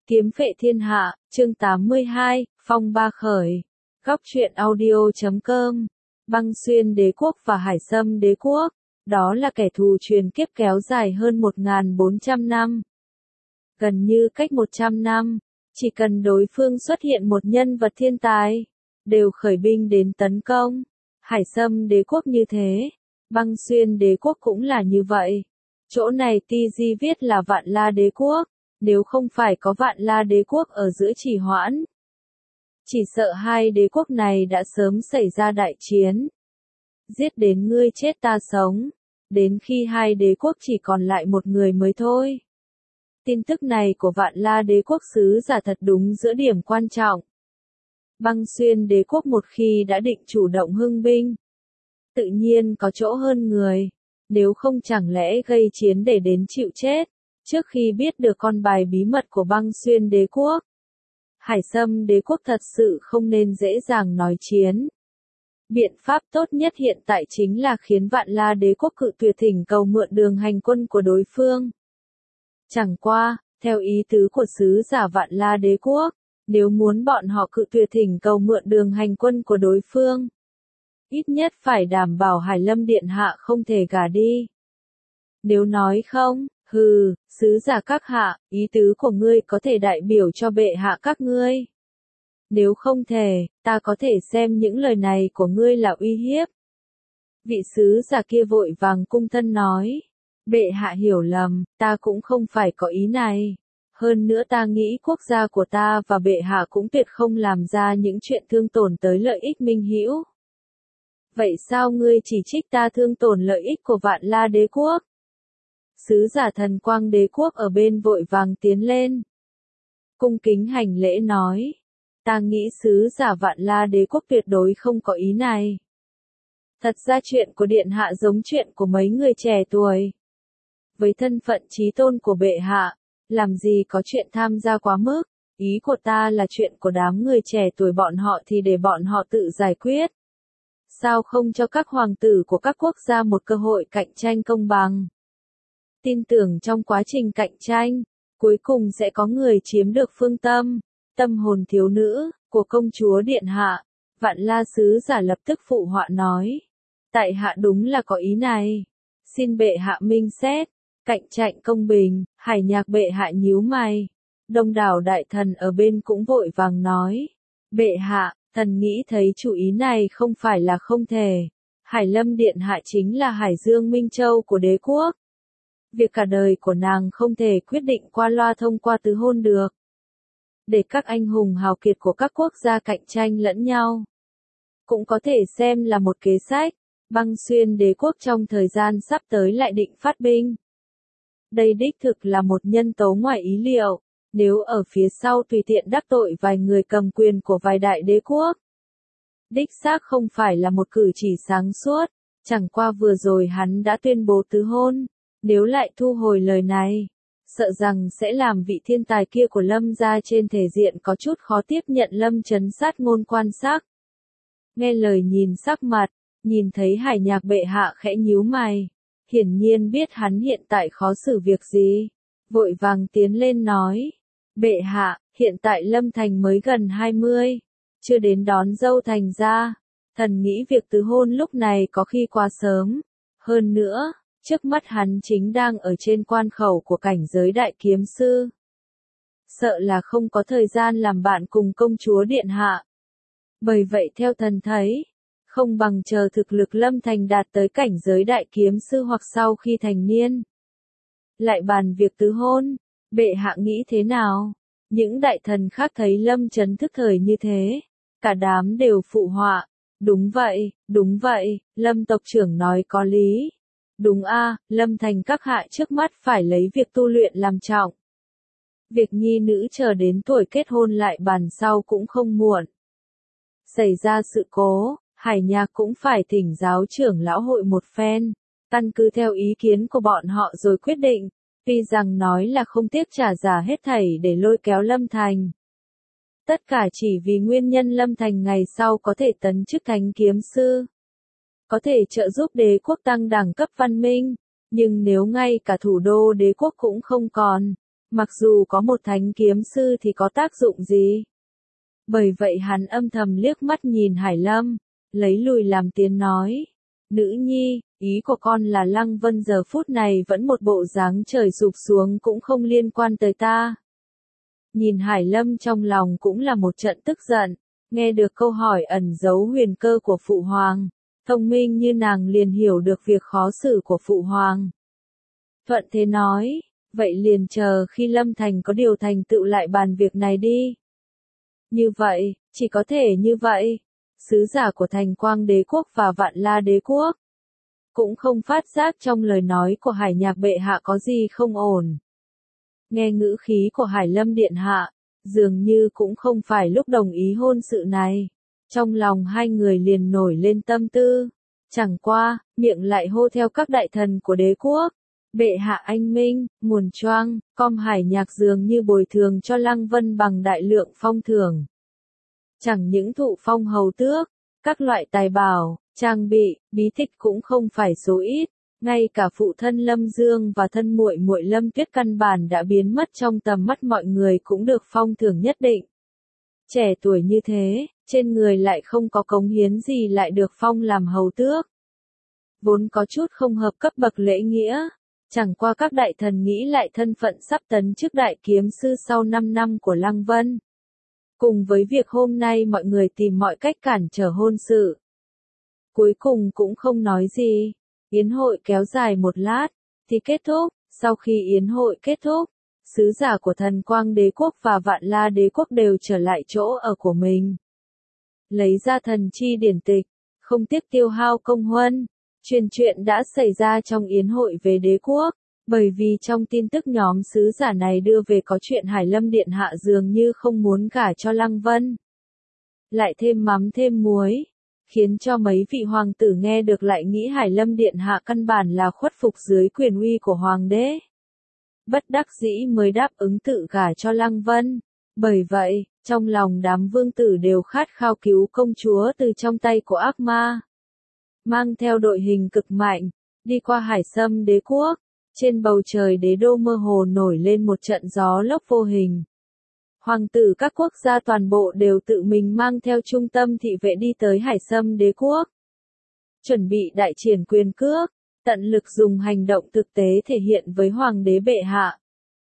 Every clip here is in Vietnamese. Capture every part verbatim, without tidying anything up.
Kiếm phệ thiên hạ, chương tám mươi hai, phong ba khởi. Góc truyện audio chấm com. Băng xuyên đế quốc và Hải Sâm đế quốc, đó là kẻ thù truyền kiếp kéo dài hơn một nghìn bốn trăm năm. Gần như cách một trăm năm, chỉ cần đối phương xuất hiện một nhân vật thiên tài, đều khởi binh đến tấn công. Hải Sâm đế quốc như thế, băng xuyên đế quốc cũng là như vậy. Chỗ này ti di viết là Vạn La đế quốc, nếu không phải có Vạn La đế quốc ở giữa trì hoãn, chỉ sợ hai đế quốc này đã sớm xảy ra đại chiến. Giết đến ngươi chết ta sống, đến khi hai đế quốc chỉ còn lại một người mới thôi. Tin tức này của Vạn La đế quốc sứ giả thật đúng giữa điểm quan trọng. Băng xuyên đế quốc một khi đã định chủ động hưng binh, tự nhiên có chỗ hơn người, nếu không chẳng lẽ gây chiến để đến chịu chết. Trước khi biết được con bài bí mật của băng xuyên đế quốc, Hải Sâm đế quốc thật sự không nên dễ dàng nói chiến. Biện pháp tốt nhất hiện tại chính là khiến Vạn La đế quốc cự tuyệt thỉnh cầu mượn đường hành quân của đối phương. Chẳng qua, theo ý tứ của sứ giả Vạn La đế quốc, nếu muốn bọn họ cự tuyệt thỉnh cầu mượn đường hành quân của đối phương, ít nhất phải đảm bảo Hải Lâm điện hạ không thể gả đi. Nếu nói không, hừ, sứ giả các hạ, ý tứ của ngươi có thể đại biểu cho bệ hạ các ngươi. Nếu không thể, ta có thể xem những lời này của ngươi là uy hiếp. Vị sứ giả kia vội vàng cung thân nói, bệ hạ hiểu lầm, ta cũng không phải có ý này. Hơn nữa ta nghĩ quốc gia của ta và bệ hạ cũng tuyệt không làm ra những chuyện thương tổn tới lợi ích minh hữu. Vậy sao ngươi chỉ trích ta thương tổn lợi ích của Vạn La đế quốc? Sứ giả Thần Quang đế quốc ở bên vội vàng tiến lên, cung kính hành lễ nói, ta nghĩ sứ giả Vạn La đế quốc tuyệt đối không có ý này. Thật ra chuyện của điện hạ giống chuyện của mấy người trẻ tuổi. Với thân phận chí tôn của bệ hạ, làm gì có chuyện tham gia quá mức, ý của ta là chuyện của đám người trẻ tuổi bọn họ thì để bọn họ tự giải quyết. Sao không cho các hoàng tử của các quốc gia một cơ hội cạnh tranh công bằng? Tin tưởng trong quá trình cạnh tranh, cuối cùng sẽ có người chiếm được phương tâm, tâm hồn thiếu nữ, của công chúa điện hạ. Vạn La sứ giả lập tức phụ họa nói, tại hạ đúng là có ý này. Xin bệ hạ minh xét, cạnh tranh công bình. Hải Nhạc bệ hạ nhíu mày. Đông đảo đại thần ở bên cũng vội vàng nói, bệ hạ, thần nghĩ thấy chủ ý này không phải là không thể. Hải Lâm điện hạ chính là Hải Dương Minh Châu của đế quốc. Việc cả đời của nàng không thể quyết định qua loa thông qua tứ hôn được. Để các anh hùng hào kiệt của các quốc gia cạnh tranh lẫn nhau, cũng có thể xem là một kế sách. Băng xuyên đế quốc trong thời gian sắp tới lại định phát binh. Đây đích thực là một nhân tố ngoài ý liệu, nếu ở phía sau tùy tiện đắc tội vài người cầm quyền của vài đại đế quốc. Đích xác không phải là một cử chỉ sáng suốt, chẳng qua vừa rồi hắn đã tuyên bố tứ hôn. Nếu lại thu hồi lời này, sợ rằng sẽ làm vị thiên tài kia của Lâm gia trên thể diện có chút khó tiếp nhận Lâm Chấn sát ngôn quan sắc. Nghe lời nhìn sắc mặt, nhìn thấy Hải Nhạc bệ hạ khẽ nhíu mày, hiển nhiên biết hắn hiện tại khó xử việc gì, vội vàng tiến lên nói, bệ hạ, hiện tại Lâm Thành mới gần hai mươi, chưa đến đón dâu thành ra, thần nghĩ việc tứ hôn lúc này có khi quá sớm, hơn nữa. Trước mắt hắn chính đang ở trên quan khẩu của cảnh giới đại kiếm sư. Sợ là không có thời gian làm bạn cùng công chúa điện hạ. Bởi vậy theo thần thấy, không bằng chờ thực lực Lâm Thành đạt tới cảnh giới đại kiếm sư hoặc sau khi thành niên. Lại bàn việc tứ hôn, bệ hạ nghĩ thế nào? Những đại thần khác thấy Lâm Chấn thức thời như thế, cả đám đều phụ họa. Đúng vậy, đúng vậy, Lâm tộc trưởng nói có lý. Đúng a, à, Lâm Thành các hạ trước mắt phải lấy việc tu luyện làm trọng. Việc nhi nữ chờ đến tuổi kết hôn lại bàn sau cũng không muộn. Xảy ra sự cố, Hải Nhạc cũng phải thỉnh giáo trưởng lão hội một phen, căn cứ theo ý kiến của bọn họ rồi quyết định, tuy rằng nói là không tiếc trả giá hết thảy để lôi kéo Lâm Thành. Tất cả chỉ vì nguyên nhân Lâm Thành ngày sau có thể tấn chức thánh kiếm sư. Có thể trợ giúp đế quốc tăng đẳng cấp văn minh, nhưng nếu ngay cả thủ đô đế quốc cũng không còn, Mặc dù có một thánh kiếm sư thì có tác dụng gì? Bởi vậy hắn âm thầm liếc mắt nhìn Hải Lâm, lấy lùi làm tiến nói. Nữ nhi, ý của con là Lăng Vân giờ phút này vẫn một bộ dáng trời sụp xuống cũng không liên quan tới ta. Nhìn Hải Lâm trong lòng cũng là một trận tức giận, nghe được câu hỏi ẩn giấu huyền cơ của Phụ Hoàng. Thông minh như nàng liền hiểu được việc khó xử của Phụ Hoàng. Thuận thế nói, vậy liền chờ khi Lâm Thành có điều thành tựu lại bàn việc này đi. Như vậy, chỉ có thể như vậy. Sứ giả của Thành Quang Đế Quốc và Vạn La Đế Quốc cũng không phát giác trong lời nói của Hải Nhạc bệ hạ có gì không ổn. Nghe ngữ khí của Hải Lâm điện hạ, dường như cũng không phải lúc đồng ý hôn sự này. Trong lòng hai người liền nổi lên tâm tư. Chẳng qua, miệng lại hô theo các đại thần của đế quốc. Bệ hạ anh minh, nguồn choang, com Hải Nhạc dường như bồi thường cho Lăng Vân bằng đại lượng phong thưởng. Chẳng những thụ phong hầu tước, các loại tài bảo, trang bị, bí tịch cũng không phải số ít, ngay cả phụ thân Lâm Dương và thân muội muội Lâm Tuyết căn bản đã biến mất trong tầm mắt mọi người cũng được phong thưởng nhất định. Trẻ tuổi như thế, trên người lại không có cống hiến gì lại được phong làm hầu tước. Vốn có chút không hợp cấp bậc lễ nghĩa, chẳng qua các đại thần nghĩ lại thân phận sắp tấn chức đại kiếm sư sau năm năm của Lăng Vân. Cùng với việc hôm nay mọi người tìm mọi cách cản trở hôn sự. Cuối cùng cũng không nói gì, yến hội kéo dài một lát, thì kết thúc. Sau khi yến hội kết thúc, sứ giả của Thần Quang Đế Quốc và Vạn La Đế Quốc đều trở lại chỗ ở của mình. Lấy ra thần chi điển tịch, không tiếc tiêu hao công huân, truyền chuyện đã xảy ra trong yến hội về đế quốc, bởi vì trong tin tức nhóm sứ giả này đưa về có chuyện Hải Lâm điện hạ dường như không muốn gả cho Lăng Vân. Lại thêm mắm thêm muối, khiến cho mấy vị hoàng tử nghe được lại nghĩ Hải Lâm điện hạ căn bản là khuất phục dưới quyền uy của hoàng đế. Bất đắc dĩ mới đáp ứng tự gả cho Lăng Vân. Bởi vậy, trong lòng đám vương tử đều khát khao cứu công chúa từ trong tay của ác ma. Mang theo đội hình cực mạnh, đi qua Hải Sâm Đế Quốc, trên bầu trời đế đô mơ hồ nổi lên một trận gió lốc vô hình. Hoàng tử các quốc gia toàn bộ đều tự mình mang theo trung tâm thị vệ đi tới Hải Sâm Đế Quốc. Chuẩn bị đại triển quyền cước, tận lực dùng hành động thực tế thể hiện với Hoàng đế bệ hạ.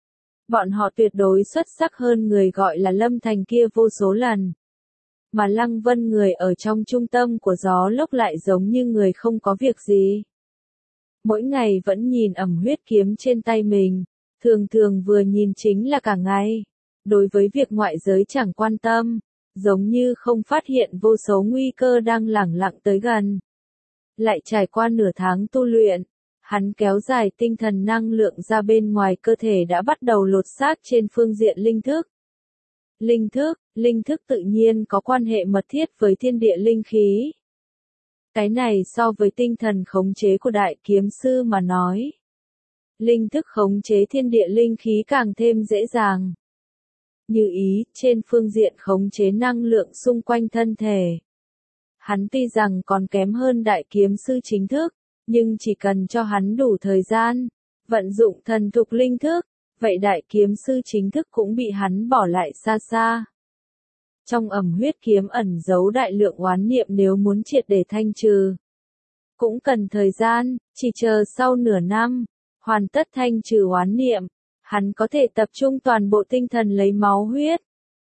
Bọn họ tuyệt đối xuất sắc hơn người gọi là Lâm Thành kia vô số lần. Mà Lăng Vân người ở trong trung tâm của gió lốc lại giống như người không có việc gì. Mỗi ngày vẫn nhìn ẩm huyết kiếm trên tay mình, thường thường vừa nhìn chính là cả ngày. Đối với việc ngoại giới chẳng quan tâm, giống như không phát hiện vô số nguy cơ đang lẳng lặng tới gần. Lại trải qua nửa tháng tu luyện, hắn kéo dài tinh thần năng lượng ra bên ngoài cơ thể đã bắt đầu lột xác trên phương diện linh thức. Linh thức, linh thức tự nhiên có quan hệ mật thiết với thiên địa linh khí. Cái này so với tinh thần khống chế của đại kiếm sư mà nói. Linh thức khống chế thiên địa linh khí càng thêm dễ dàng. Như ý, trên phương diện khống chế năng lượng xung quanh thân thể. Hắn tuy rằng còn kém hơn đại kiếm sư chính thức, nhưng chỉ cần cho hắn đủ thời gian, vận dụng thần thục linh thức, vậy đại kiếm sư chính thức cũng bị hắn bỏ lại xa xa. Trong ẩm huyết kiếm ẩn giấu đại lượng oán niệm nếu muốn triệt để thanh trừ. Cũng cần thời gian, chỉ chờ sau nửa năm, hoàn tất thanh trừ oán niệm, hắn có thể tập trung toàn bộ tinh thần lấy máu huyết.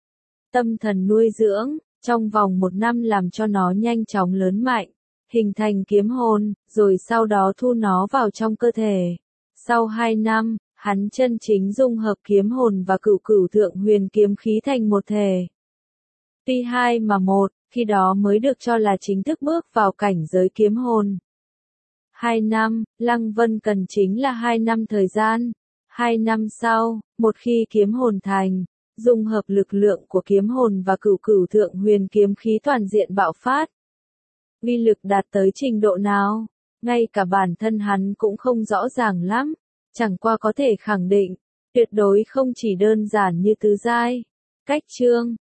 Tâm thần nuôi dưỡng, trong vòng một năm làm cho nó nhanh chóng lớn mạnh, hình thành kiếm hồn, rồi sau đó thu nó vào trong cơ thể. Sau hai năm, hắn chân chính dung hợp kiếm hồn và cửu cửu thượng huyền kiếm khí thành một thể. Tuy hai mà một, khi đó mới được cho là chính thức bước vào cảnh giới kiếm hồn. Hai năm, Lăng Vân cần chính là hai năm thời gian. Hai năm sau, một khi kiếm hồn thành, dung hợp lực lượng của kiếm hồn và cửu cửu thượng huyền kiếm khí toàn diện bạo phát. Uy lực đạt tới trình độ nào, ngay cả bản thân hắn cũng không rõ ràng lắm, chẳng qua có thể khẳng định, tuyệt đối không chỉ đơn giản như tứ giai. Cách chương